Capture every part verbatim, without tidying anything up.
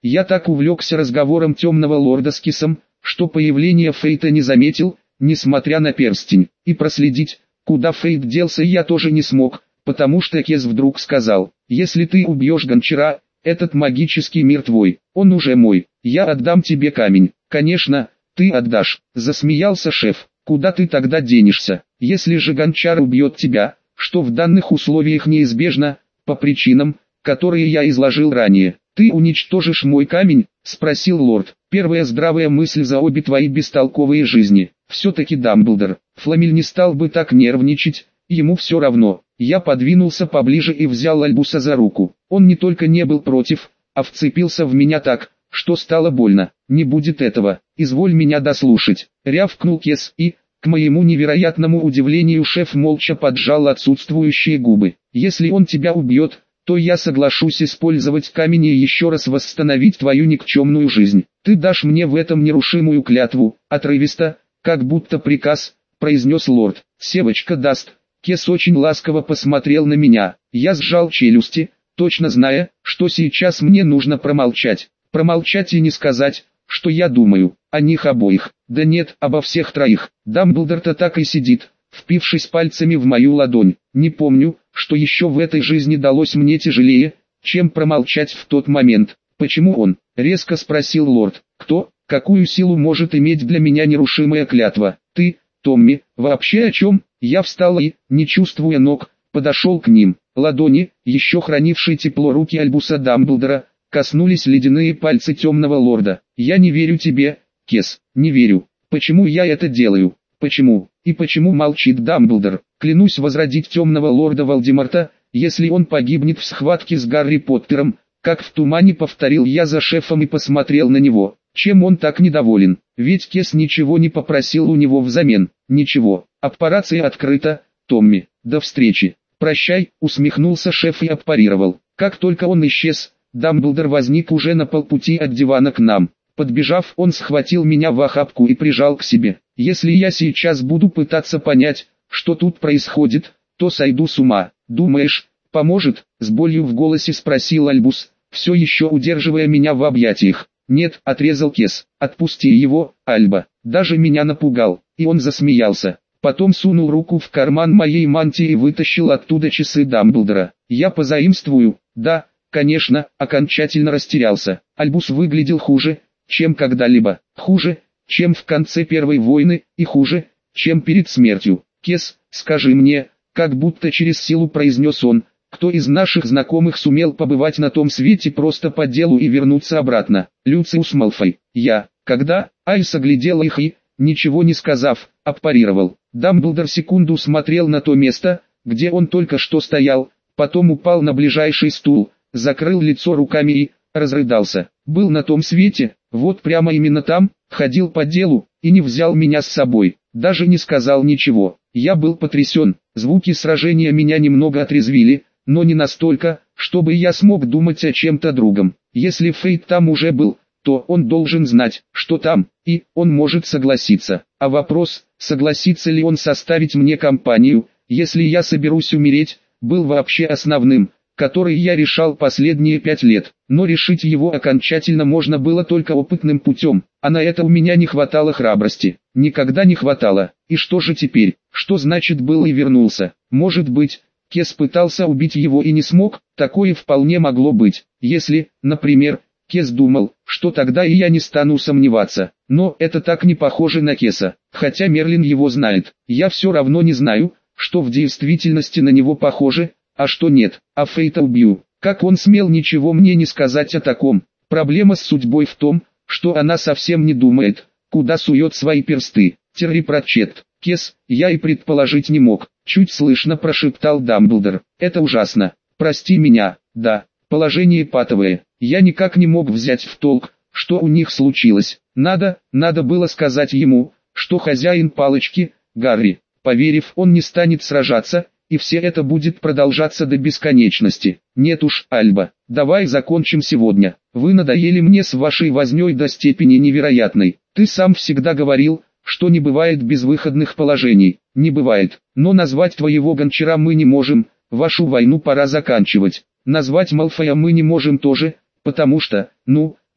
Я так увлекся разговором темного лорда с Кисом, что появление Фейта не заметил, несмотря на перстень, и проследить, куда Фейт делся, я тоже не смог, потому что Кес вдруг сказал: «Если ты убьешь гончара, этот магический мир твой, он уже мой, я отдам тебе камень». «Конечно, ты отдашь», — засмеялся шеф. «Куда ты тогда денешься, если же гончар убьет тебя, что в данных условиях неизбежно, по причинам, которые я изложил ранее? Ты уничтожишь мой камень?» — спросил лорд. «Первая здравая мысль за обе твои бестолковые жизни. Все-таки Дамблдор». Фламель не стал бы так нервничать, ему все равно. Я подвинулся поближе и взял Альбуса за руку. Он не только не был против, а вцепился в меня так, что стало больно. «Не будет этого, изволь меня дослушать», — рявкнул Кес, и, к моему невероятному удивлению, шеф молча поджал отсутствующие губы. «Если он тебя убьет, то я соглашусь использовать камень и еще раз восстановить твою никчемную жизнь. Ты дашь мне в этом нерушимую клятву?» Отрывисто, как будто приказ, произнес лорд. «Севочка даст». Кес очень ласково посмотрел на меня. Я сжал челюсти, точно зная, что сейчас мне нужно промолчать. Промолчать и не сказать, что я думаю о них обоих. Да нет, обо всех троих. Дамблдор-то так и сидит, впившись пальцами в мою ладонь. Не помню, что еще в этой жизни далось мне тяжелее, чем промолчать в тот момент. «Почему он?» — резко спросил лорд. «Кто? Какую силу может иметь для меня нерушимая клятва? Ты, Томми, вообще о чем?» Я встал и, не чувствуя ног, подошел к ним. Ладони, еще хранившие тепло руки Альбуса Дамблдора, коснулись ледяные пальцы темного лорда. «Я не верю тебе, Кес, не верю. Почему я это делаю? Почему? И почему молчит Дамблдор? Клянусь возродить темного лорда Волдеморта, если он погибнет в схватке с Гарри Поттером», как в тумане повторил я за шефом и посмотрел на него. Чем он так недоволен? Ведь Кес ничего не попросил у него взамен. Ничего. Аппарация открыта, Томми. До встречи. «Прощай», усмехнулся шеф и аппарировал. Как только он исчез, Дамблдор возник уже на полпути от дивана к нам. Подбежав, он схватил меня в охапку и прижал к себе. «Если я сейчас буду пытаться понять, что тут происходит, то сойду с ума. Думаешь, поможет?» — с болью в голосе спросил Альбус, все еще удерживая меня в объятиях. «Нет», — отрезал Кес. «Отпусти его, Альба». Даже меня напугал, и он засмеялся. Потом сунул руку в карман моей мантии и вытащил оттуда часы Дамблдора. «Я позаимствую?» «Да, конечно», — окончательно растерялся. Альбус выглядел хуже, чем когда-либо. Хуже, чем в конце Первой войны, и хуже, чем перед смертью. «Кес, скажи мне», — как будто через силу произнес он, «кто из наших знакомых сумел побывать на том свете просто по делу и вернуться обратно?» «Люциус Малфой». «Я». «Когда?» Айс оглядел их и, ничего не сказав, аппарировал. Дамблдор секунду смотрел на то место, где он только что стоял, потом упал на ближайший стул, закрыл лицо руками и разрыдался. «Был на том свете, вот прямо именно там, ходил по делу, и не взял меня с собой, даже не сказал ничего». Я был потрясен, звуки сражения меня немного отрезвили, но не настолько, чтобы я смог думать о чем-то другом. Если Фейт там уже был, то он должен знать, что там, и он может согласиться. А вопрос, согласится ли он составить мне компанию, если я соберусь умереть, был вообще основным, который я решал последние пять лет. Но решить его окончательно можно было только опытным путем, а на это у меня не хватало храбрости. Никогда не хватало. И что же теперь? Что значит был и вернулся? Может быть, Кес пытался убить его и не смог? Такое вполне могло быть. Если, например, Кес думал, что тогда и я не стану сомневаться. Но это так не похоже на Кеса. Хотя Мерлин его знает. Я все равно не знаю, что в действительности на него похоже, а что нет. А Фейта убью. Как он смел ничего мне не сказать о таком? Проблема с судьбой в том, что она совсем не думает, куда сует свои персты. Терри Пратчетт. Кес, я и предположить не мог. Чуть слышно прошептал Дамблдор. Это ужасно. Прости меня. Да, положение патовое. Я никак не мог взять в толк, что у них случилось. Надо, надо было сказать ему, что хозяин палочки, Гарри. Поверив, он не станет сражаться, и все это будет продолжаться до бесконечности. Нет уж, Альба, давай закончим сегодня. Вы надоели мне с вашей вознёй до степени невероятной. Ты сам всегда говорил, что не бывает безвыходных положений. Не бывает. Но назвать твоего гончара мы не можем, вашу войну пора заканчивать. Назвать Малфоя мы не можем тоже, потому что, ну,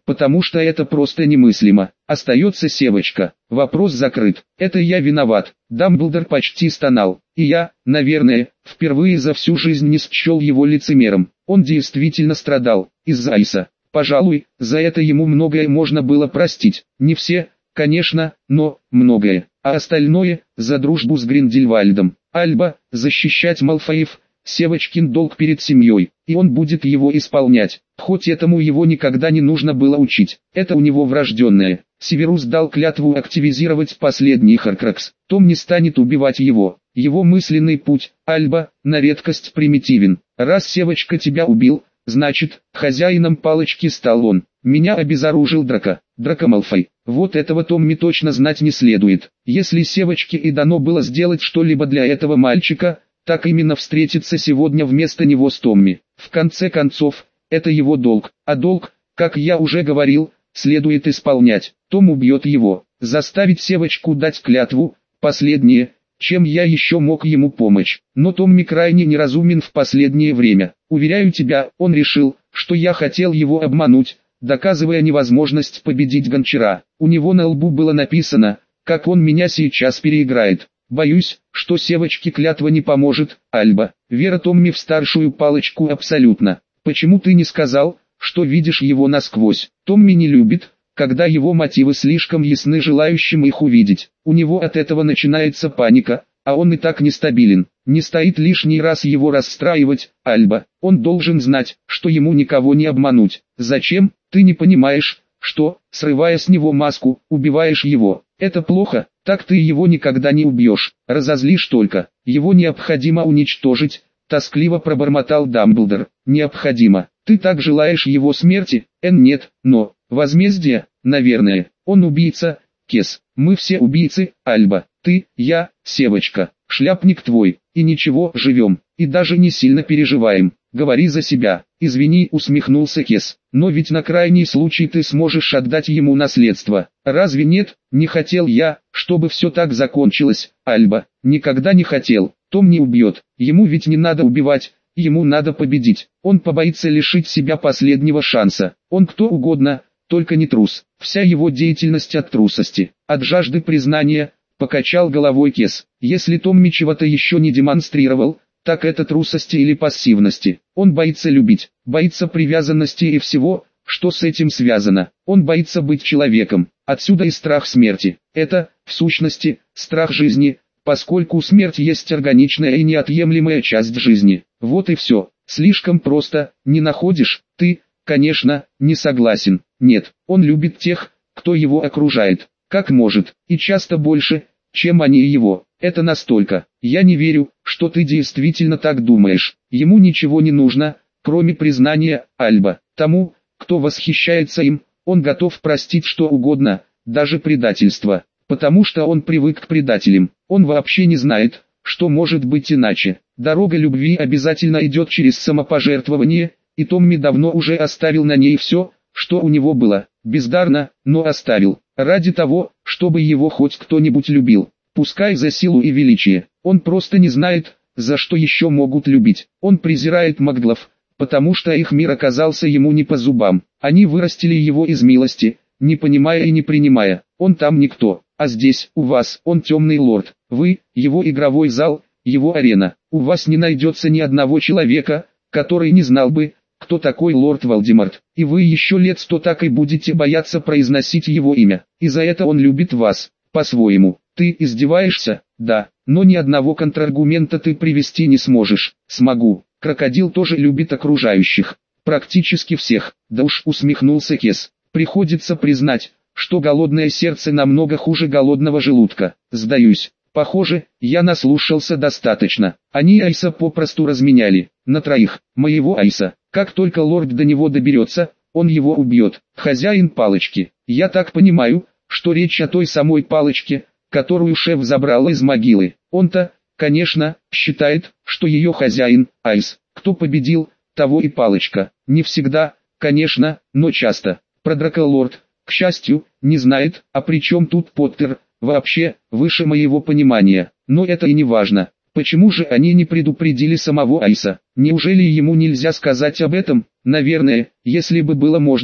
потому что это просто немыслимо. Остается Севочка. Вопрос закрыт. Это я виноват. Дамблдор почти стонал. И я, наверное, впервые за всю жизнь не счел его лицемером. Он действительно страдал. Из-за Айса. Пожалуй, за это ему многое можно было простить. Не все, конечно, но многое. А остальное, за дружбу с Гриндельвальдом. Альба, защищать Малфоев, Севочкин долг перед семьей, и он будет его исполнять, хоть этому его никогда не нужно было учить, это у него врожденное. Северус дал клятву активизировать последний Хоркрокс, Том не станет убивать его, его мысленный путь, Альба, на редкость примитивен. Раз Севочка тебя убил, значит, хозяином палочки стал он. Меня обезоружил Драко, Драко Малфой. Вот этого Томми точно знать не следует. Если Севочке и дано было сделать что-либо для этого мальчика, так именно встретиться сегодня вместо него с Томми. В конце концов, это его долг, а долг, как я уже говорил, следует исполнять. Том убьет его, заставить Севочку дать клятву, последнее, чем я еще мог ему помочь. Но Томми крайне неразумен в последнее время. Уверяю тебя, он решил, что я хотел его обмануть, доказывая невозможность победить Гончара. У него на лбу было написано, как он меня сейчас переиграет. Боюсь, что Севочке клятва не поможет, Альба. Вера Томми в старшую палочку абсолютно. Почему ты не сказал, что видишь его насквозь? Томми не любит, когда его мотивы слишком ясны желающим их увидеть. У него от этого начинается паника, а он и так нестабилен. Не стоит лишний раз его расстраивать, Альба. Он должен знать, что ему никого не обмануть. Зачем? Ты не понимаешь, что, срывая с него маску, убиваешь его. Это плохо, так ты его никогда не убьешь, разозлишь только. Его необходимо уничтожить, тоскливо пробормотал Дамблдор. Необходимо. Ты так желаешь его смерти? Эн нет, но, возмездие, наверное. Он убийца, Кес. Мы все убийцы, Альба. Ты, я, Севочка. Шляпник твой. И ничего, живем. И даже не сильно переживаем. Говори за себя. Извини, усмехнулся Кес. Но ведь на крайний случай ты сможешь отдать ему наследство. Разве нет? Не хотел я, чтобы все так закончилось, Альба. Никогда не хотел. Том не убьет. Ему ведь не надо убивать. Ему надо победить. Он побоится лишить себя последнего шанса. Он кто угодно, только не трус. Вся его деятельность от трусости, от жажды признания, покачал головой Кес. Если Томми чего-то еще не демонстрировал, так это трусости или пассивности. Он боится любить, боится привязанности и всего, что с этим связано. Он боится быть человеком. Отсюда и страх смерти. Это, в сущности, страх жизни, поскольку смерть есть органичная и неотъемлемая часть жизни. Вот и все. Слишком просто, не находишь? Ты, конечно, не согласен. Нет, он любит тех, кто его окружает. Как может, и часто больше, чем они его. Это настолько. Я не верю, что ты действительно так думаешь. Ему ничего не нужно, кроме признания, Альба. Тому, кто восхищается им, он готов простить что угодно, даже предательство. Потому что он привык к предателям. Он вообще не знает, что может быть иначе. Дорога любви обязательно идет через самопожертвование, и Томми давно уже оставил на ней все, что у него было. Бездарно, но оставил. Ради того, чтобы его хоть кто-нибудь любил. Пускай за силу и величие. Он просто не знает, за что еще могут любить. Он презирает маглов, потому что их мир оказался ему не по зубам. Они вырастили его из милости, не понимая и не принимая. Он там никто, а здесь, у вас, он темный лорд. Вы, его игровой зал, его арена. У вас не найдется ни одного человека, который не знал бы, кто такой лорд Волдеморт. И вы еще лет сто так и будете бояться произносить его имя. И за это он любит вас, по-своему. Ты издеваешься? Да, но ни одного контраргумента ты привести не сможешь. Смогу. Крокодил тоже любит окружающих. Практически всех. Да уж, усмехнулся Кес. Приходится признать, что голодное сердце намного хуже голодного желудка. Сдаюсь. Похоже, я наслушался достаточно. Они Айса попросту разменяли. На троих. Моего Айса. Как только лорд до него доберется, он его убьет. Хозяин палочки. Я так понимаю, что речь о той самой палочке, которую шеф забрал из могилы. Он-то, конечно, считает, что ее хозяин – Айс. Кто победил, того и палочка. Не всегда, конечно, но часто. Про Драколорд, к счастью, не знает, а при чем тут Поттер, вообще, выше моего понимания. Но это и не важно. Почему же они не предупредили самого Айса? Неужели ему нельзя сказать об этом? Наверное, если бы было можно,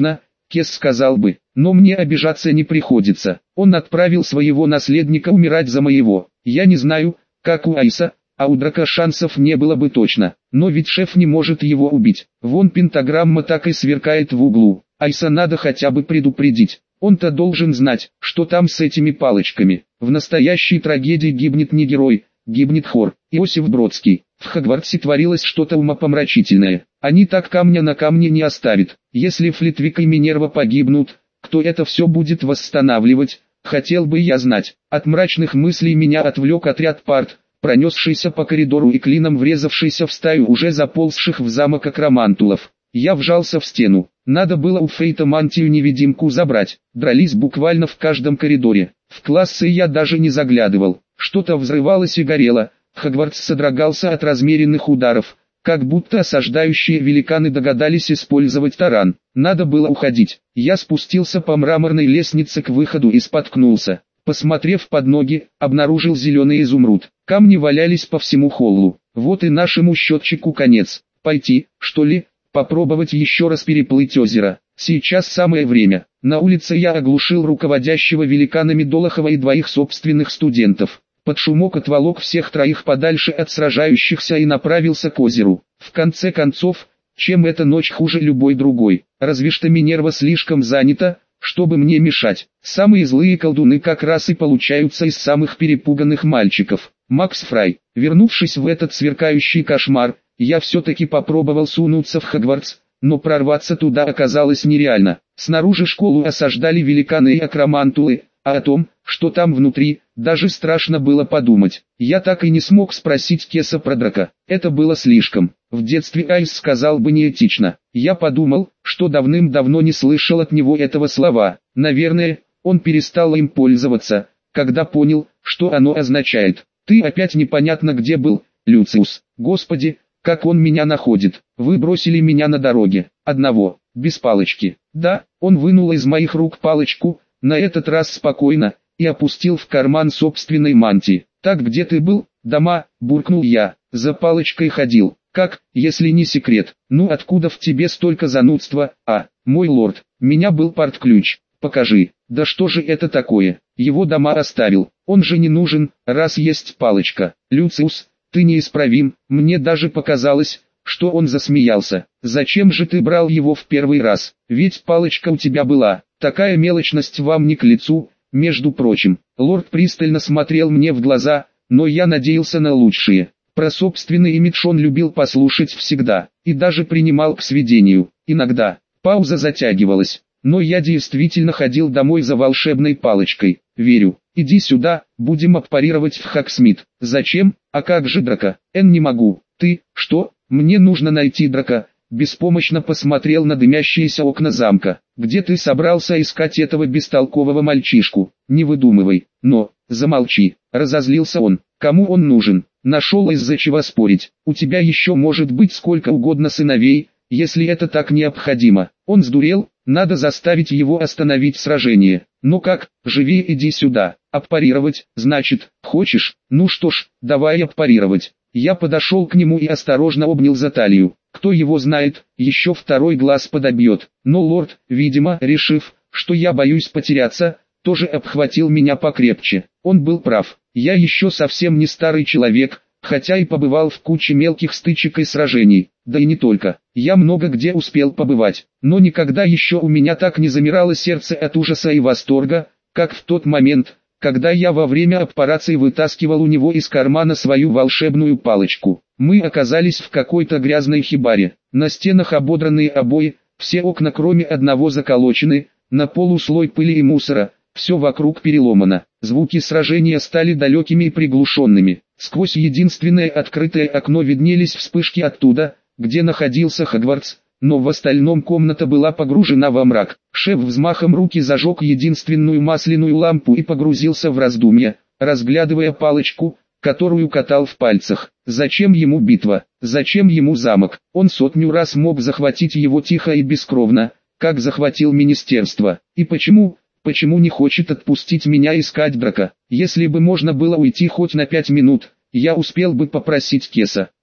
Кес сказал бы, но мне обижаться не приходится. Он отправил своего наследника умирать за моего. Я не знаю, как у Айса, а у Драка шансов не было бы точно. Но ведь шеф не может его убить. Вон пентаграмма так и сверкает в углу. Айса надо хотя бы предупредить. Он-то должен знать, что там с этими палочками. В настоящей трагедии гибнет не герой, гибнет хор. Иосиф Бродский. В Хогвартсе творилось что-то умопомрачительное. Они так камня на камне не оставят. Если Флитвик и Минерва погибнут, кто это все будет восстанавливать, хотел бы я знать. От мрачных мыслей меня отвлек отряд парт, пронесшийся по коридору и клином врезавшийся в стаю уже заползших в замок акромантулов. Я вжался в стену. Надо было у Фейта мантию-невидимку забрать. Дрались буквально в каждом коридоре. В классы я даже не заглядывал. Что-то взрывалось и горело. Хогвартс содрогался от размеренных ударов, как будто осаждающие великаны догадались использовать таран. Надо было уходить. Я спустился по мраморной лестнице к выходу и споткнулся. Посмотрев под ноги, обнаружил зеленый изумруд. Камни валялись по всему холлу. Вот и нашему счетчику конец. Пойти, что ли, попробовать еще раз переплыть озеро. Сейчас самое время. На улице я оглушил руководящего великанами Долохова и двоих собственных студентов. Под шумок отволок всех троих подальше от сражающихся и направился к озеру. В конце концов, чем эта ночь хуже любой другой? Разве что Минерва слишком занята, чтобы мне мешать. Самые злые колдуны как раз и получаются из самых перепуганных мальчиков. Макс Фрай. Вернувшись в этот сверкающий кошмар, я все-таки попробовал сунуться в Хогвартс, но прорваться туда оказалось нереально. Снаружи школу осаждали великаны и акромантулы, а о том, что там внутри, даже страшно было подумать. Я так и не смог спросить Кеса про Драка. Это было слишком. В детстве Айс сказал бы неэтично. Я подумал, что давным-давно не слышал от него этого слова. Наверное, он перестал им пользоваться, когда понял, что оно означает. Ты опять непонятно где был, Люциус. Господи, как он меня находит. Вы бросили меня на дороге. Одного, без палочки. Да, он вынул из моих рук палочку, на этот раз спокойно, и опустил в карман собственной мантии. «Так где ты был, дома?» – буркнул я. «За палочкой ходил. Как, если не секрет? Ну откуда в тебе столько занудства? А, мой лорд, меня был партключ. Покажи». «Да что же это такое? Его дома оставил. Он же не нужен, раз есть палочка. Люциус, ты неисправим». Мне даже показалось, что он засмеялся. «Зачем же ты брал его в первый раз? Ведь палочка у тебя была. Такая мелочность вам не к лицу». Между прочим, лорд пристально смотрел мне в глаза, но я надеялся на лучшее. Про собственный имидж он любил послушать всегда, и даже принимал к сведению. Иногда. Пауза затягивалась, но я действительно ходил домой за волшебной палочкой. Верю. Иди сюда, будем аппарировать в Хогсмит. Зачем? А как же Драка? Эн, не могу. Ты, что? Мне нужно найти Драка. Беспомощно посмотрел на дымящиеся окна замка. «Где ты собрался искать этого бестолкового мальчишку? Не выдумывай». «Но, замолчи», — разозлился он. «Кому он нужен? Нашел из-за чего спорить. У тебя еще может быть сколько угодно сыновей, если это так необходимо». Он сдурел, надо заставить его остановить сражение. «Ну как, живи, иди сюда. Аппарировать, значит, хочешь? Ну что ж, давай аппарировать». Я подошел к нему и осторожно обнял за талию. Кто его знает, еще второй глаз подобьет. Но лорд, видимо, решив, что я боюсь потеряться, тоже обхватил меня покрепче. Он был прав. Я еще совсем не старый человек, хотя и побывал в куче мелких стычек и сражений. Да и не только. Я много где успел побывать. Но никогда еще у меня так не замирало сердце от ужаса и восторга, как в тот момент, когда я во время операции вытаскивал у него из кармана свою волшебную палочку. Мы оказались в какой-то грязной хибаре. На стенах ободранные обои, все окна кроме одного заколочены, на полу слой пыли и мусора, все вокруг переломано. Звуки сражения стали далекими и приглушенными. Сквозь единственное открытое окно виднелись вспышки оттуда, где находился Хогвартс, но в остальном комната была погружена во мрак. Шеф взмахом руки зажег единственную масляную лампу и погрузился в раздумья, разглядывая палочку, которую катал в пальцах. Зачем ему битва? Зачем ему замок? Он сотню раз мог захватить его тихо и бескровно, как захватил министерство. И почему? Почему не хочет отпустить меня искать Драка? Если бы можно было уйти хоть на пять минут, я успел бы попросить Кеса.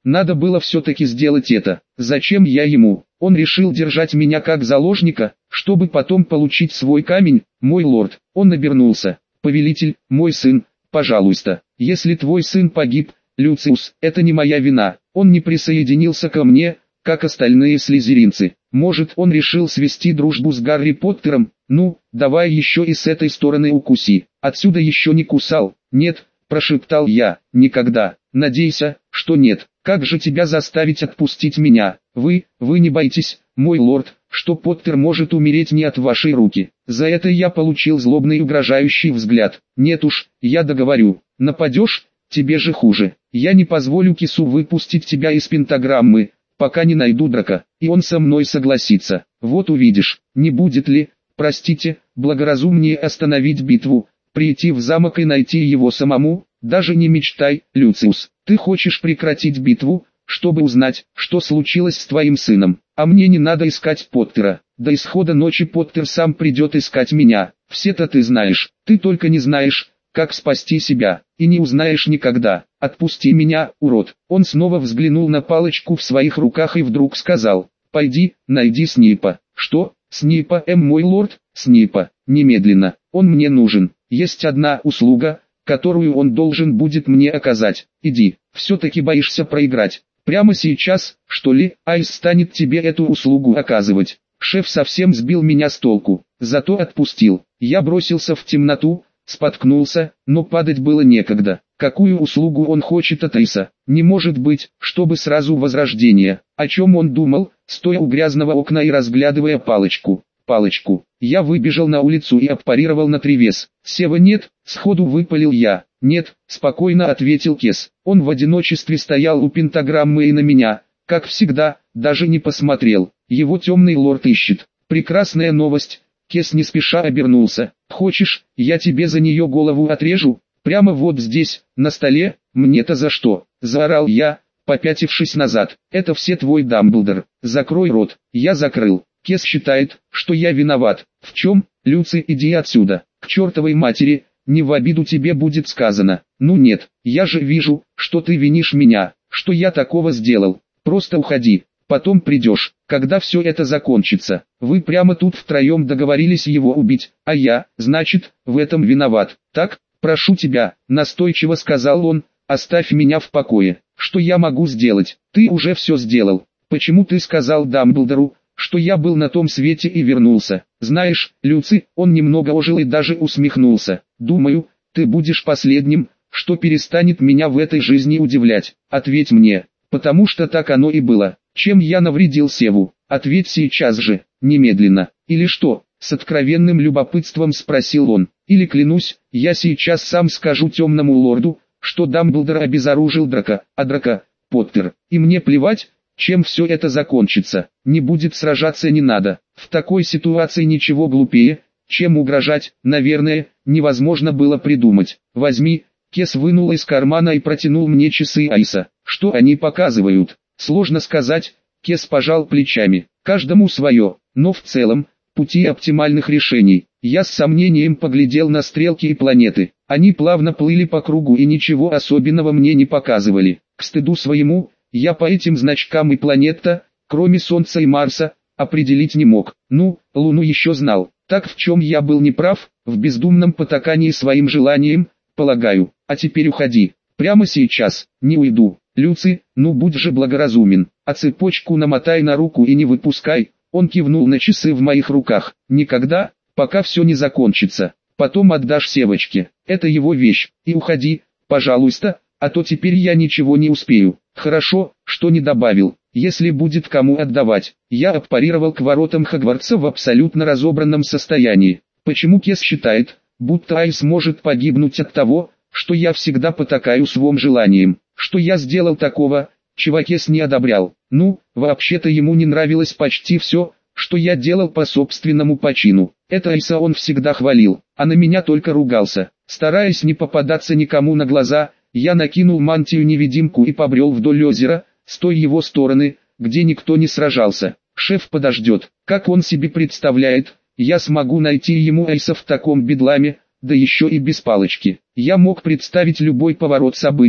надо было все-таки сделать это. Зачем я ему? Он решил держать меня как заложника, чтобы потом получить свой камень, мой лорд. Он обернулся. Повелитель, мой сын, пожалуйста, если твой сын погиб, Люциус, это не моя вина. Он не присоединился ко мне, как остальные слизеринцы. Может, он решил свести дружбу с Гарри Поттером? Ну, давай еще и с этой стороны укуси. Отсюда еще не кусал. Нет, прошептал я, никогда. Надейся, что нет. Как же тебя заставить отпустить меня? Вы, вы не боитесь, мой лорд, что Поттер может умереть не от вашей руки. За это я получил злобный и угрожающий взгляд. Нет уж, я договорю. Нападешь? Тебе же хуже. Я не позволю кису выпустить тебя из пентаграммы, пока не найду Драко, и он со мной согласится. Вот увидишь, не будет ли, простите, благоразумнее остановить битву, прийти в замок и найти его самому. Даже не мечтай, Люциус. Ты хочешь прекратить битву, чтобы узнать, что случилось с твоим сыном. А мне не надо искать Поттера. До исхода ночи Поттер сам придет искать меня. Все-то ты знаешь. Ты только не знаешь, как спасти себя. И не узнаешь никогда. Отпусти меня, урод. Он снова взглянул на палочку в своих руках и вдруг сказал: пойди, найди Снейпа. Что? Снейпа, эм, мой лорд? Снейпа, немедленно. Он мне нужен. Есть одна услуга, которую он должен будет мне оказать. Иди. Все-таки боишься проиграть. Прямо сейчас, что ли, Айс станет тебе эту услугу оказывать. Шеф совсем сбил меня с толку, зато отпустил. Я бросился в темноту, споткнулся, но падать было некогда. Какую услугу он хочет от Айса? Не может быть, чтобы сразу возрождение. О чем он думал, стоя у грязного окна и разглядывая палочку? Палочку. Я выбежал на улицу и отпарировал наперевес. Сева нет, сходу выпалил я. Нет, спокойно ответил Кес. Он в одиночестве стоял у пентаграммы и на меня, как всегда, даже не посмотрел. Его темный лорд ищет. Прекрасная новость. Кес не спеша обернулся. Хочешь, я тебе за нее голову отрежу? Прямо вот здесь, на столе? Мне-то за что? Заорал я, попятившись назад. Это все твой Дамблдор. Закрой рот. Я закрыл. Кес считает, что я виноват. В чем? Люци, иди отсюда. К чертовой матери, не в обиду тебе будет сказано. Ну нет, я же вижу, что ты винишь меня. Что я такого сделал? Просто уходи. Потом придешь, когда все это закончится. Вы прямо тут втроем договорились его убить, а я, значит, в этом виноват. Так, прошу тебя, настойчиво сказал он, оставь меня в покое. Что я могу сделать? Ты уже все сделал. Почему ты сказал Дамблдору, что я был на том свете и вернулся? Знаешь, Люци, он немного ожил и даже усмехнулся. Думаю, ты будешь последним, что перестанет меня в этой жизни удивлять. Ответь мне, потому что так оно и было. Чем я навредил Севу? Ответь сейчас же, немедленно. Или что? С откровенным любопытством спросил он. Или клянусь, я сейчас сам скажу темному лорду, что Дамблдор обезоружил Драко, а Драко — Поттер. И мне плевать, чем все это закончится. Не будет сражаться не надо. В такой ситуации ничего глупее, чем угрожать, наверное, невозможно было придумать. Возьми. Кес вынул из кармана и протянул мне часы Айса. Что они показывают? Сложно сказать. Кес пожал плечами. Каждому свое, но в целом, пути оптимальных решений. Я с сомнением поглядел на стрелки и планеты. Они плавно плыли по кругу и ничего особенного мне не показывали. К стыду своему, я по этим значкам и планета, кроме Солнца и Марса, определить не мог. Ну, Луну еще знал. Так в чем я был неправ? В бездумном потакании своим желанием, полагаю. А теперь уходи. Прямо сейчас. Не уйду. Люци, ну будь же благоразумен. А цепочку намотай на руку и не выпускай. Он кивнул на часы в моих руках. Никогда, пока все не закончится. Потом отдашь Севочке. Это его вещь. И уходи, пожалуйста, а то теперь я ничего не успею. Хорошо, что не добавил. Если будет кому отдавать. Я отпарировал к воротам Хогвартса в абсолютно разобранном состоянии. Почему Кес считает, будто Айс может погибнуть от того, что я всегда потакаю своим желанием? Что я сделал такого, чего Кес не одобрял? Ну, вообще-то ему не нравилось почти все, что я делал по собственному почину. Это Айса он всегда хвалил, а на меня только ругался. Стараясь не попадаться никому на глаза, я накинул мантию-невидимку и побрел вдоль озера, с той его стороны, где никто не сражался. Шеф подождет. Как он себе представляет, я смогу найти ему Айса в таком бедламе, да еще и без палочки. Я мог представить любой поворот событий,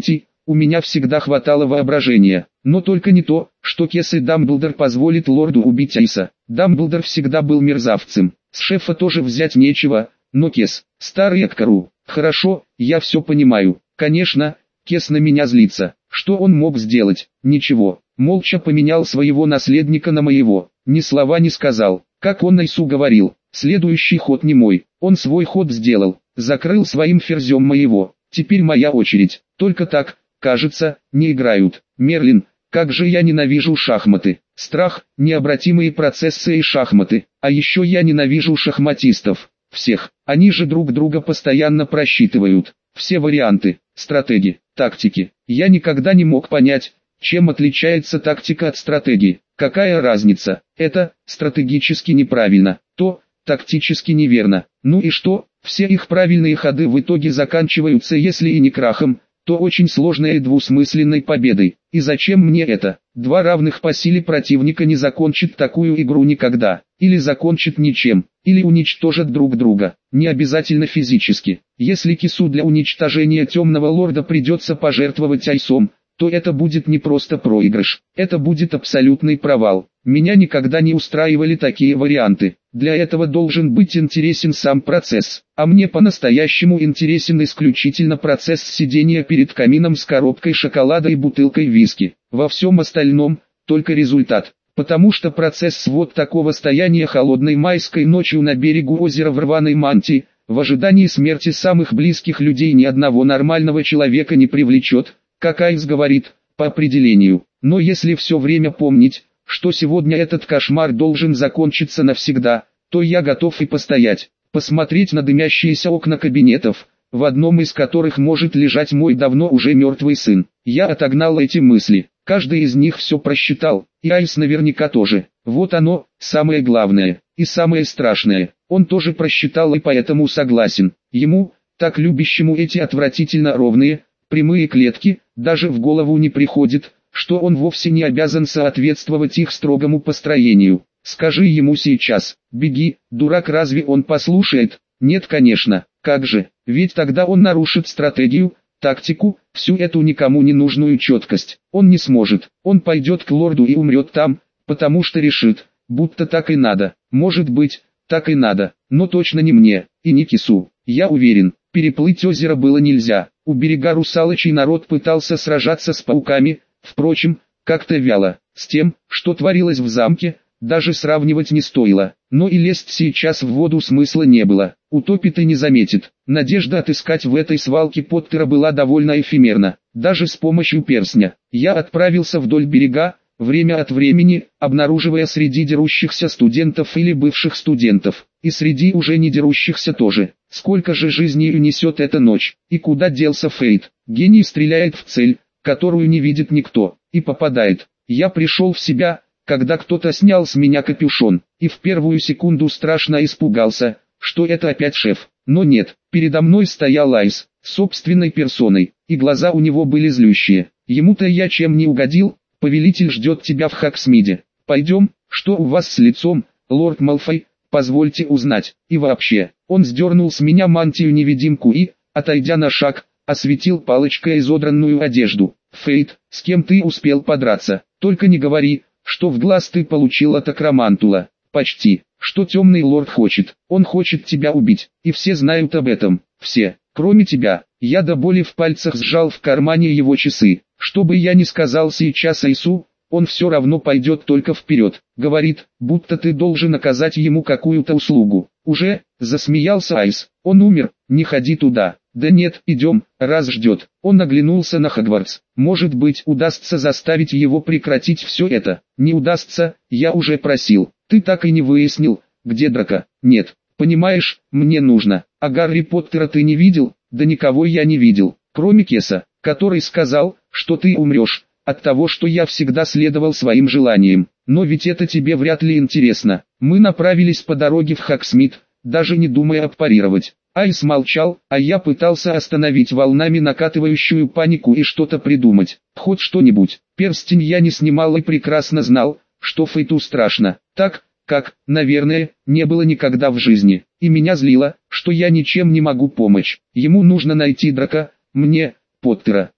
у меня всегда хватало воображения. Но только не то, что Кес и Дамблдор позволит лорду убить Айса. Дамблдор всегда был мерзавцем. С шефа тоже взять нечего, но Кес, старый Эккару. Хорошо, я все понимаю. Конечно, Кес на меня злится. Что он мог сделать? Ничего. Молча поменял своего наследника на моего. Ни слова не сказал. Как он Айсу говорил, следующий ход не мой. Он свой ход сделал. Закрыл своим ферзем моего. Теперь моя очередь. Только так, кажется, не играют. Мерлин, как же я ненавижу шахматы. Страх, необратимые процессы и шахматы. А еще я ненавижу шахматистов. Всех. Они же друг друга постоянно просчитывают. Все варианты, стратеги, тактики. Я никогда не мог понять, чем отличается тактика от стратегии. Какая разница? Это стратегически неправильно, то тактически неверно. Ну и что? Все их правильные ходы в итоге заканчиваются, если и не крахом, то очень сложной и двусмысленной победой. И зачем мне это? Два равных по силе противника не закончат такую игру никогда. Или закончат ничем, или уничтожат друг друга. Не обязательно физически. Если Кесу для уничтожения Темного Лорда придется пожертвовать Айсом, то это будет не просто проигрыш. Это будет абсолютный провал. Меня никогда не устраивали такие варианты. Для этого должен быть интересен сам процесс. А мне по-настоящему интересен исключительно процесс сидения перед камином с коробкой шоколада и бутылкой виски. Во всем остальном, только результат. Потому что процесс вот такого стояния холодной майской ночью на берегу озера в рваной мантии, в ожидании смерти самых близких людей ни одного нормального человека не привлечет, как Айс говорит, по определению. Но если все время помнить, что сегодня этот кошмар должен закончиться навсегда, то я готов и постоять, посмотреть на дымящиеся окна кабинетов, в одном из которых может лежать мой давно уже мертвый сын. Я отогнал эти мысли, каждый из них все просчитал, и Айс наверняка тоже. Вот оно, самое главное, и самое страшное, он тоже просчитал и поэтому согласен. Ему, так любящему эти отвратительно ровные, прямые клетки, даже в голову не приходит, что он вовсе не обязан соответствовать их строгому построению. Скажи ему сейчас, беги, дурак, разве он послушает? Нет, конечно, как же, ведь тогда он нарушит стратегию, тактику, всю эту никому не нужную четкость. Он не сможет, он пойдет к лорду и умрет там, потому что решит, будто так и надо. Может быть, так и надо, но точно не мне, и не Кесу. Я уверен, переплыть озеро было нельзя. У берега русалочий народ пытался сражаться с пауками, впрочем, как-то вяло. С тем, что творилось в замке, даже сравнивать не стоило. Но и лезть сейчас в воду смысла не было. Утопит и не заметит. Надежда отыскать в этой свалке Поттера была довольно эфемерна. Даже с помощью перстня. Я отправился вдоль берега, время от времени, обнаруживая среди дерущихся студентов или бывших студентов. И среди уже не дерущихся тоже. Сколько же жизней унесет эта ночь? И куда делся Фейт? Гений стреляет в цель, которую не видит никто, и попадает. Я пришел в себя, когда кто-то снял с меня капюшон, и в первую секунду страшно испугался, что это опять шеф. Но нет, передо мной стоял Айс, собственной персоной, и глаза у него были злющие. Ему-то я чем не угодил? Повелитель ждет тебя в Хоксмиде. Пойдем, что у вас с лицом, лорд Малфой, позвольте узнать. И вообще, он сдернул с меня мантию-невидимку и, отойдя на шаг, осветил палочкой изодранную одежду. Фейт, с кем ты успел подраться? Только не говори, что в глаз ты получил от Акромантула. Почти. Что темный лорд хочет? Он хочет тебя убить, и все знают об этом. Все, кроме тебя. Я до боли в пальцах сжал в кармане его часы. Что бы я ни сказал сейчас Айсу, он все равно пойдет только вперед. Говорит, будто ты должен оказать ему какую-то услугу. Уже, засмеялся Айс. Он умер, не ходи туда. Да нет, идем, раз ждет. Он оглянулся на Хогвартс. Может быть, удастся заставить его прекратить все это. Не удастся, я уже просил. Ты так и не выяснил, где Драко. Нет, понимаешь, мне нужно. А Гарри Поттера ты не видел? Да никого я не видел, кроме Кеса, который сказал, что ты умрешь, от того, что я всегда следовал своим желаниям. Но ведь это тебе вряд ли интересно. Мы направились по дороге в Хоксмит, даже не думая парировать. Айс молчал, а я пытался остановить волнами накатывающую панику и что-то придумать. Хоть что-нибудь. Перстень я не снимал и прекрасно знал, что Фейту страшно. Так, как, наверное, не было никогда в жизни. И меня злило, что я ничем не могу помочь. Ему нужно найти Драко, мне, Поттера.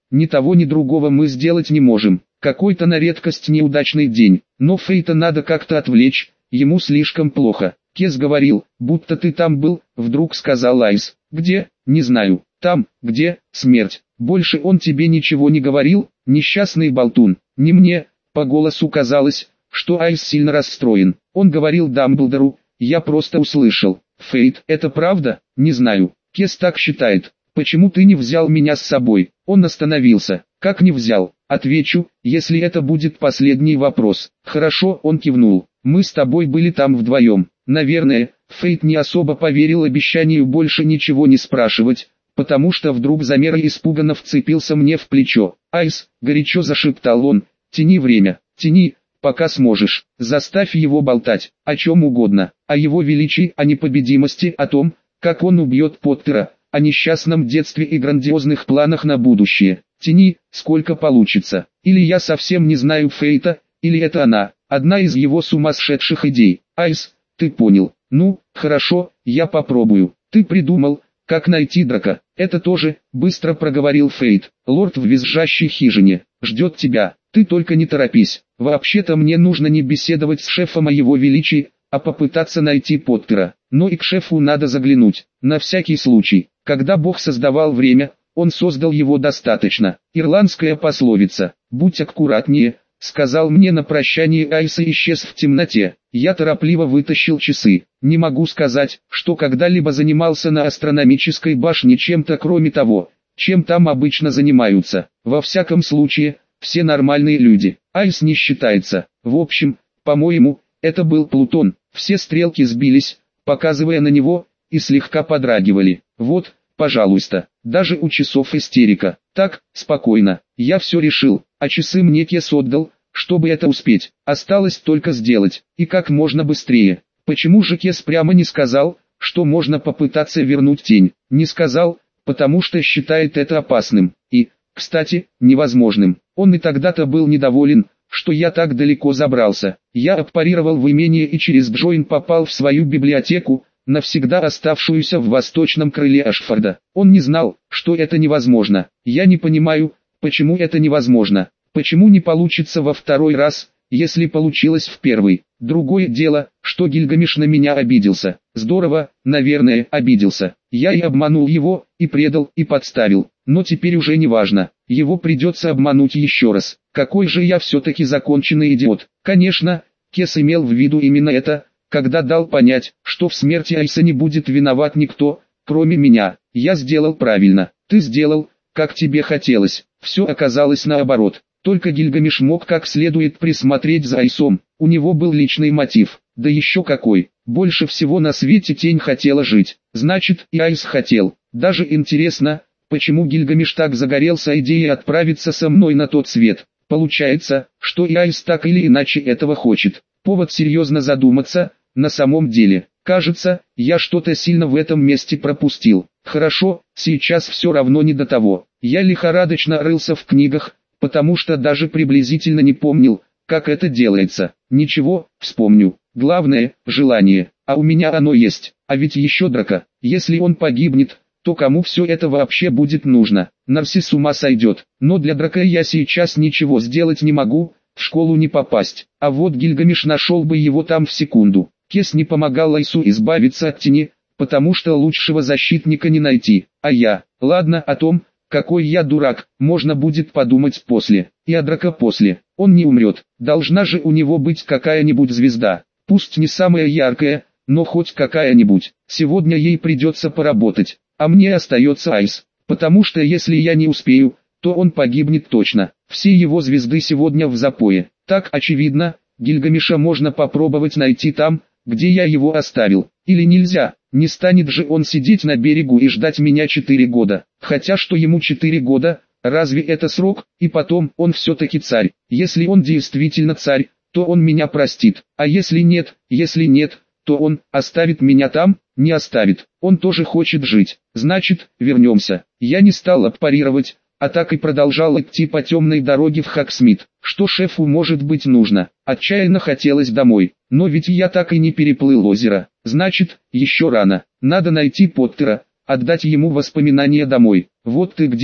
ни того ни другого мы сделать не можем. Какой-то на редкость неудачный день, но Фейта надо как-то отвлечь, ему слишком плохо. Кес говорил, будто ты там был, вдруг сказал Айс. Где? Не знаю. Там, где, смерть. Больше он тебе ничего не говорил, несчастный болтун. Не мне, по голосу казалось, что Айс сильно расстроен. Он говорил Дамблдору, я просто услышал. Фейт, это правда? Не знаю. Кес так считает. Почему ты не взял меня с собой? Он остановился. Как не взял? Отвечу, если это будет последний вопрос. Хорошо, он кивнул. Мы с тобой были там вдвоем. Наверное, Фейт не особо поверил обещанию больше ничего не спрашивать, потому что вдруг замер и испуганно вцепился мне в плечо. «Айс», — горячо зашептал он, — «тяни время, тяни, пока сможешь, заставь его болтать, о чем угодно, о его величии, о непобедимости, о том, как он убьет Поттера, о несчастном детстве и грандиозных планах на будущее. Тяни, сколько получится. Или я совсем не знаю Фейта, или это она, одна из его сумасшедших идей. Айс, ты понял. Ну, хорошо, я попробую. Ты придумал, как найти Драка. Это тоже, быстро проговорил Фейт. Лорд в визжащей хижине ждет тебя. Ты только не торопись. Вообще-то мне нужно не беседовать с шефом о его величии, а попытаться найти Поттера. Но и к шефу надо заглянуть, на всякий случай. Когда Бог создавал время, он создал его достаточно. Ирландская пословица «Будь аккуратнее», сказал мне на прощание Айс и исчез в темноте. Я торопливо вытащил часы. Не могу сказать, что когда-либо занимался на астрономической башне чем-то кроме того, чем там обычно занимаются. Во всяком случае, все нормальные люди. Айс не считается. В общем, по-моему, это был Плутон. Все стрелки сбились, показывая на него, и слегка подрагивали. Вот, пожалуйста, даже у часов истерика. Так, спокойно, я все решил, а часы мне Кес отдал, чтобы это успеть. Осталось только сделать, и как можно быстрее. Почему же Кес прямо не сказал, что можно попытаться вернуть тень? Не сказал, потому что считает это опасным. И, кстати, невозможным. Он и тогда-то был недоволен, что я так далеко забрался. Я аппарировал в имение и через Джойн попал в свою библиотеку, навсегда оставшуюся в восточном крыле Ашфорда. Он не знал, что это невозможно. Я не понимаю, почему это невозможно. Почему не получится во второй раз, если получилось в первый. Другое дело, что Гильгамеш на меня обиделся. Здорово, наверное, обиделся. Я и обманул его, и предал, и подставил. Но теперь уже не важно. Его придется обмануть еще раз. Какой же я все-таки законченный идиот. Конечно, Кес имел в виду именно это, когда дал понять, что в смерти Айса не будет виноват никто, кроме меня. Я сделал правильно. Ты сделал, как тебе хотелось. Все оказалось наоборот. Только Гильгамеш мог как следует присмотреть за Айсом. У него был личный мотив. Да еще какой. Больше всего на свете тень хотела жить. Значит, и Айс хотел. Даже интересно, почему Гильгамеш так загорелся идеей отправиться со мной на тот свет. Получается, что и Айс так или иначе этого хочет. Повод серьезно задуматься, на самом деле. Кажется, я что-то сильно в этом месте пропустил. Хорошо, сейчас все равно не до того. Я лихорадочно рылся в книгах, потому что даже приблизительно не помнил, как это делается. Ничего, вспомню. Главное – желание. А у меня оно есть. А ведь еще Драка. Если он погибнет, то кому все это вообще будет нужно? Нарси с ума сойдет. Но для Драка я сейчас ничего сделать не могу, в школу не попасть. А вот Гильгамеш нашел бы его там в секунду. Кес не помогал Айсу избавиться от тени, потому что лучшего защитника не найти. А я, ладно, о том, какой я дурак, можно будет подумать после. И о Драко после. Он не умрет. Должна же у него быть какая-нибудь звезда. Пусть не самая яркая, но хоть какая-нибудь. Сегодня ей придется поработать. А мне остается Айс. Потому что если я не успею, то он погибнет точно. Все его звезды сегодня в запое. Так очевидно, Гильгамеша можно попробовать найти там, где я его оставил. Или нельзя, не станет же он сидеть на берегу и ждать меня четыре года. Хотя что ему четыре года, разве это срок? И потом, он все-таки царь. Если он действительно царь, то он меня простит. А если нет, если нет, то он оставит меня там, не оставит. Он тоже хочет жить. Значит, вернемся. Я не стал аппарировать, а так и продолжал идти по темной дороге в Хогсмит. Что шефу может быть нужно? Отчаянно хотелось домой. Но ведь я так и не переплыл озеро. Значит, еще рано. Надо найти Поттера, отдать ему воспоминания домой. Вот ты где,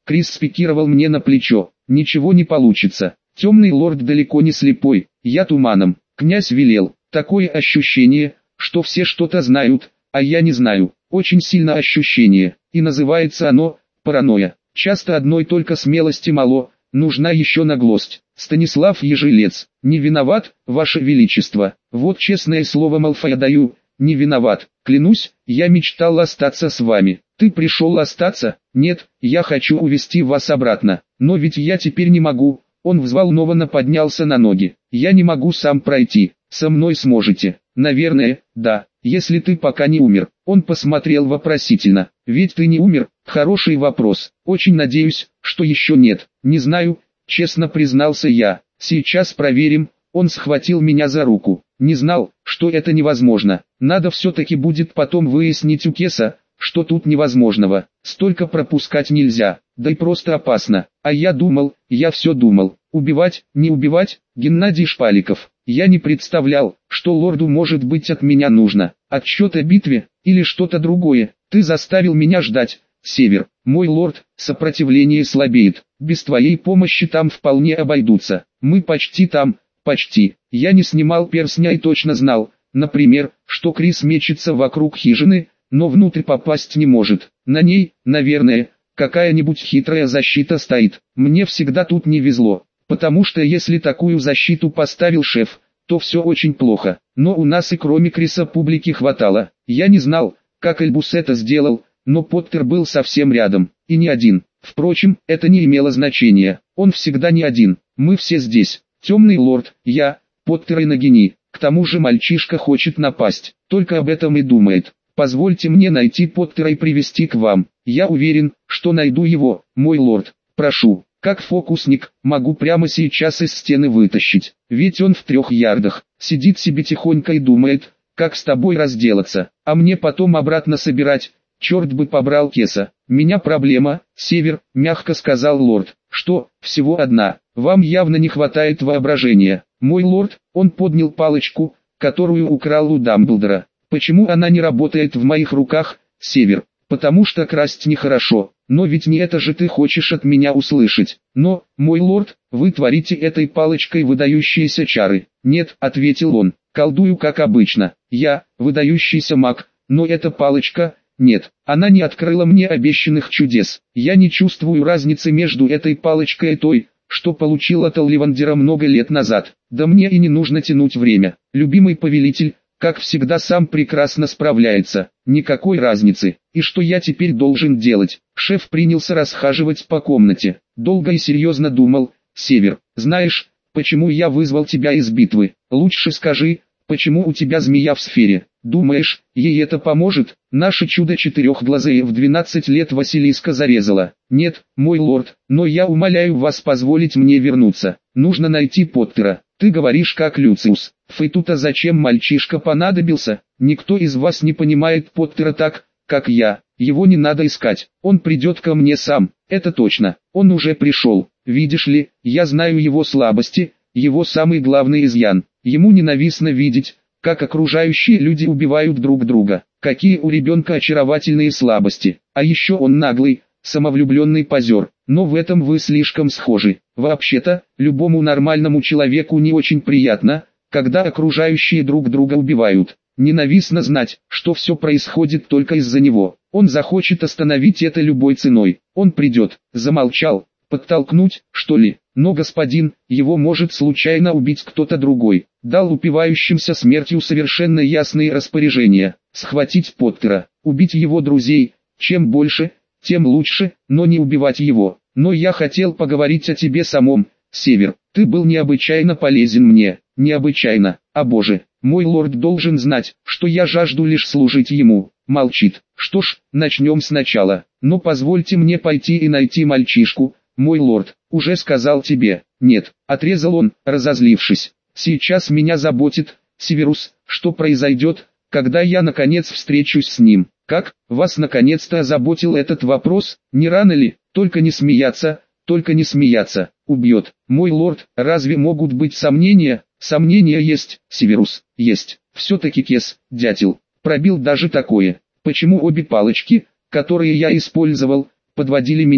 Крис спикировал мне на плечо. Ничего не получится. Темный лорд далеко не слепой, я туманом. Князь велел. Такое ощущение, что все что-то знают, а я не знаю. Очень сильное ощущение, и называется оно паранойя. Часто одной только смелости мало, нужна еще наглость. Станислав Ежелец, не виноват, ваше величество. Вот честное слово Малфоя даю, не виноват. Клянусь, я мечтал остаться с вами. Ты пришел остаться? Нет, я хочу увести вас обратно. Но ведь я теперь не могу. Он взволнованно поднялся на ноги. Я не могу сам пройти. Со мной сможете? Наверное, да. Если ты пока не умер. Он посмотрел вопросительно. Ведь ты не умер? Хороший вопрос. Очень надеюсь, что еще нет. Не знаю, честно признался я. Сейчас проверим. Он схватил меня за руку. Не знал, что это невозможно. Надо все-таки будет потом выяснить у Кеса, что тут невозможного. Столько пропускать нельзя, да и просто опасно. А я думал, я все думал. Убивать, не убивать, Геннадий Шпаликов. Я не представлял, что лорду может быть от меня нужно. Отчет о битве, или что-то другое. Ты заставил меня ждать, Север. Мой лорд, сопротивление слабеет. Без твоей помощи там вполне обойдутся. Мы почти там, почти. Я не снимал перстня и точно знал, например, что Крис мечется вокруг хижины, но внутрь попасть не может. На ней, наверное, какая-нибудь хитрая защита стоит. Мне всегда тут не везло, потому что если такую защиту поставил шеф, то все очень плохо. Но у нас и кроме Криса публики хватало. Я не знал, как Эльбус это сделал, но Поттер был совсем рядом, и не один. Впрочем, это не имело значения. Он всегда не один. Мы все здесь. Темный лорд, я, Поттер и Нагини. К тому же мальчишка хочет напасть. Только об этом и думает. Позвольте мне найти Поттера и привести к вам. Я уверен, что найду его, мой лорд. Прошу, как фокусник, могу прямо сейчас из стены вытащить. Ведь он в трех ярдах. Сидит себе тихонько и думает, как с тобой разделаться. А мне потом обратно собирать. Черт бы побрал Кеса. Меня проблема, Север, мягко сказал лорд. Что, всего одна. Вам явно не хватает воображения. Мой лорд, он поднял палочку, которую украл у Дамблдора. Почему она не работает в моих руках, Север? Потому что красть нехорошо. Но ведь не это же ты хочешь от меня услышать. Но, мой лорд, вы творите этой палочкой выдающиеся чары. Нет, ответил он, колдую как обычно. Я, выдающийся маг, но эта палочка... Нет, она не открыла мне обещанных чудес. Я не чувствую разницы между этой палочкой и той, что получил от Олливандера много лет назад. Да мне и не нужно тянуть время. Любимый повелитель, как всегда, сам прекрасно справляется. Никакой разницы. И что я теперь должен делать? Шеф принялся расхаживать по комнате. Долго и серьезно думал. Север, знаешь, почему я вызвал тебя из битвы? Лучше скажи, почему у тебя змея в сфере? Думаешь, ей это поможет? Наше чудо четырехглазое в двенадцать лет Василиска зарезала. Нет, мой лорд, но я умоляю вас позволить мне вернуться. Нужно найти Поттера. Ты говоришь как Люциус. Фейтута зачем мальчишка понадобился? Никто из вас не понимает Поттера так, как я. Его не надо искать. Он придет ко мне сам. Это точно. Он уже пришел. Видишь ли, я знаю его слабости, его самый главный изъян. Ему ненавистно видеть, как окружающие люди убивают друг друга. Какие у ребенка очаровательные слабости. А еще он наглый, самовлюбленный позер. Но в этом вы слишком схожи. Вообще-то, любому нормальному человеку не очень приятно, когда окружающие друг друга убивают. Ненавистно знать, что все происходит только из-за него. Он захочет остановить это любой ценой. Он придет. Замолчал. Подтолкнуть, что ли? Но господин, его может случайно убить кто-то другой. Дал упивающимся смертью совершенно ясные распоряжения. Схватить Поттера, убить его друзей. Чем больше, тем лучше, но не убивать его. Но я хотел поговорить о тебе самом, Север. Ты был необычайно полезен мне. Необычайно. А боже, мой лорд должен знать, что я жажду лишь служить ему. Молчит. Что ж, начнем сначала. Но позвольте мне пойти и найти мальчишку. Мой лорд, уже сказал тебе. Нет, отрезал он, разозлившись. Сейчас меня заботит, Северус, что произойдет, когда я наконец встречусь с ним. Как, вас наконец-то озаботил этот вопрос? Не рано ли? Только не смеяться, только не смеяться. Убьет. Мой лорд, разве могут быть сомнения? Сомнения есть, Северус, есть. Все-таки Кес, дятел, пробил даже такое. Почему обе палочки, которые я использовал, подводили меня,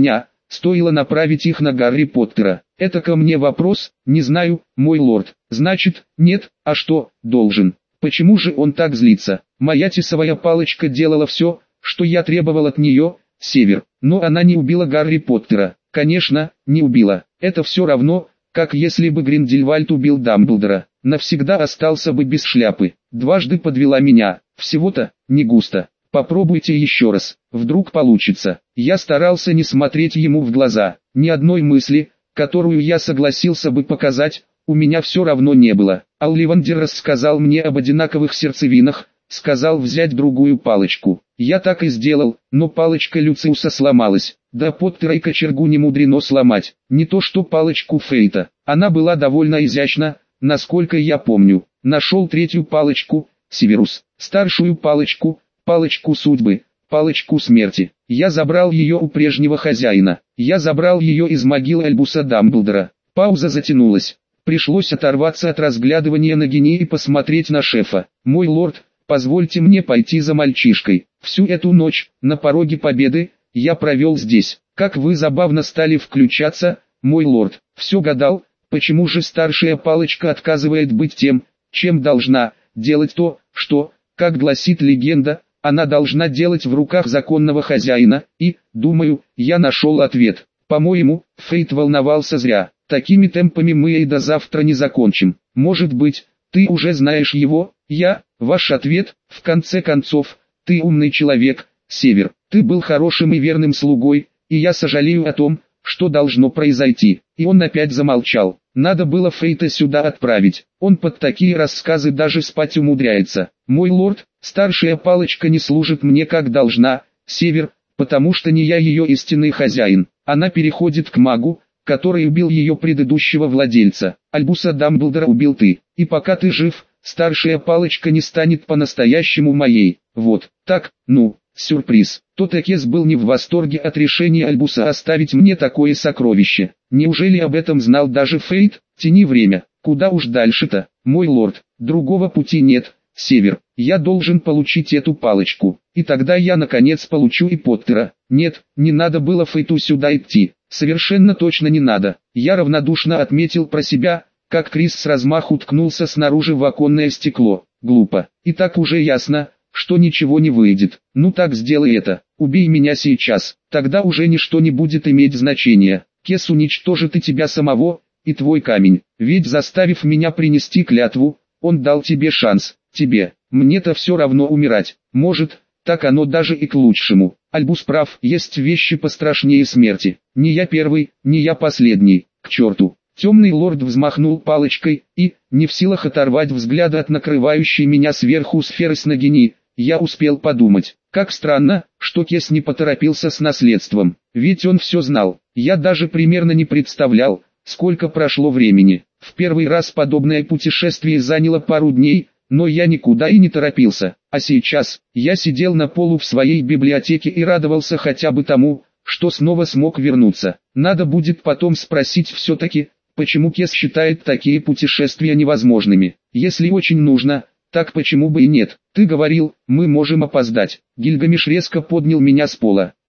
стоило направить их на Гарри Поттера. Это ко мне вопрос? Не знаю, мой лорд. Значит, нет, а что, должен? Почему же он так злится? Моя тесовая палочка делала все, что я требовал от нее, Север. Но она не убила Гарри Поттера. Конечно, не убила. Это все равно, как если бы Гриндельвальд убил Дамблдора. Навсегда остался бы без шляпы. Дважды подвела меня. Всего-то, не густо. Попробуйте еще раз. Вдруг получится. Я старался не смотреть ему в глаза. Ни одной мысли, которую я согласился бы показать, у меня все равно не было. Олливандер рассказал мне об одинаковых сердцевинах, сказал взять другую палочку. Я так и сделал, но палочка Люциуса сломалась. Да Поттера и кочергу не мудрено сломать. Не то что палочку Фейта. Она была довольно изящна, насколько я помню. Нашел третью палочку, Северус. Старшую палочку, палочку судьбы, палочку смерти. Я забрал ее у прежнего хозяина. Я забрал ее из могилы Альбуса Дамблдора. Пауза затянулась. Пришлось оторваться от разглядывания Нагини и посмотреть на шефа. «Мой лорд, позвольте мне пойти за мальчишкой. Всю эту ночь, на пороге победы, я провел здесь. Как вы забавно стали включаться, мой лорд. Все гадал, почему же старшая палочка отказывает быть тем, чем должна, делать то, что, как гласит легенда, она должна делать в руках законного хозяина, и, думаю, я нашел ответ. По-моему, Фейт волновался зря. Такими темпами мы и до завтра не закончим. Может быть, ты уже знаешь его? Я, ваш ответ, в конце концов, ты умный человек, Север. Ты был хорошим и верным слугой, и я сожалею о том, что должно произойти. И он опять замолчал. Надо было Фейта сюда отправить. Он под такие рассказы даже спать умудряется. Мой лорд, старшая палочка не служит мне как должна, Север, потому что не я ее истинный хозяин. Она переходит к магу, который убил ее предыдущего владельца. Альбуса Дамблдора убил ты. И пока ты жив, старшая палочка не станет по-настоящему моей. Вот, так, ну, сюрприз. Тот Экес был не в восторге от решения Альбуса оставить мне такое сокровище. Неужели об этом знал даже Фейт? Тяни время. Куда уж дальше-то, мой лорд. Другого пути нет, Север. Я должен получить эту палочку. И тогда я наконец получу и Поттера. Нет, не надо было Фейту сюда идти. Совершенно точно не надо. Я равнодушно отметил про себя, как Крис с размаху ткнулся снаружи в оконное стекло. Глупо. И так уже ясно, что ничего не выйдет. Ну так сделай это. Убей меня сейчас. Тогда уже ничто не будет иметь значения. Кес уничтожит и тебя самого, и твой камень. Ведь заставив меня принести клятву, он дал тебе шанс. Тебе. Мне-то все равно умирать. Может, так оно даже и к лучшему. Альбус прав, есть вещи пострашнее смерти. Не я первый, не я последний. К черту. Темный лорд взмахнул палочкой, и, не в силах оторвать взгляда от накрывающей меня сверху сферы с Нагини, я успел подумать. Как странно, что Кес не поторопился с наследством. Ведь он все знал. Я даже примерно не представлял, сколько прошло времени. В первый раз подобное путешествие заняло пару дней, но я никуда и не торопился. А сейчас, я сидел на полу в своей библиотеке и радовался хотя бы тому, что снова смог вернуться. Надо будет потом спросить все-таки, почему Кес считает такие путешествия невозможными. Если очень нужно, так почему бы и нет? Ты говорил, мы можем опоздать. Гильгамеш резко поднял меня с пола.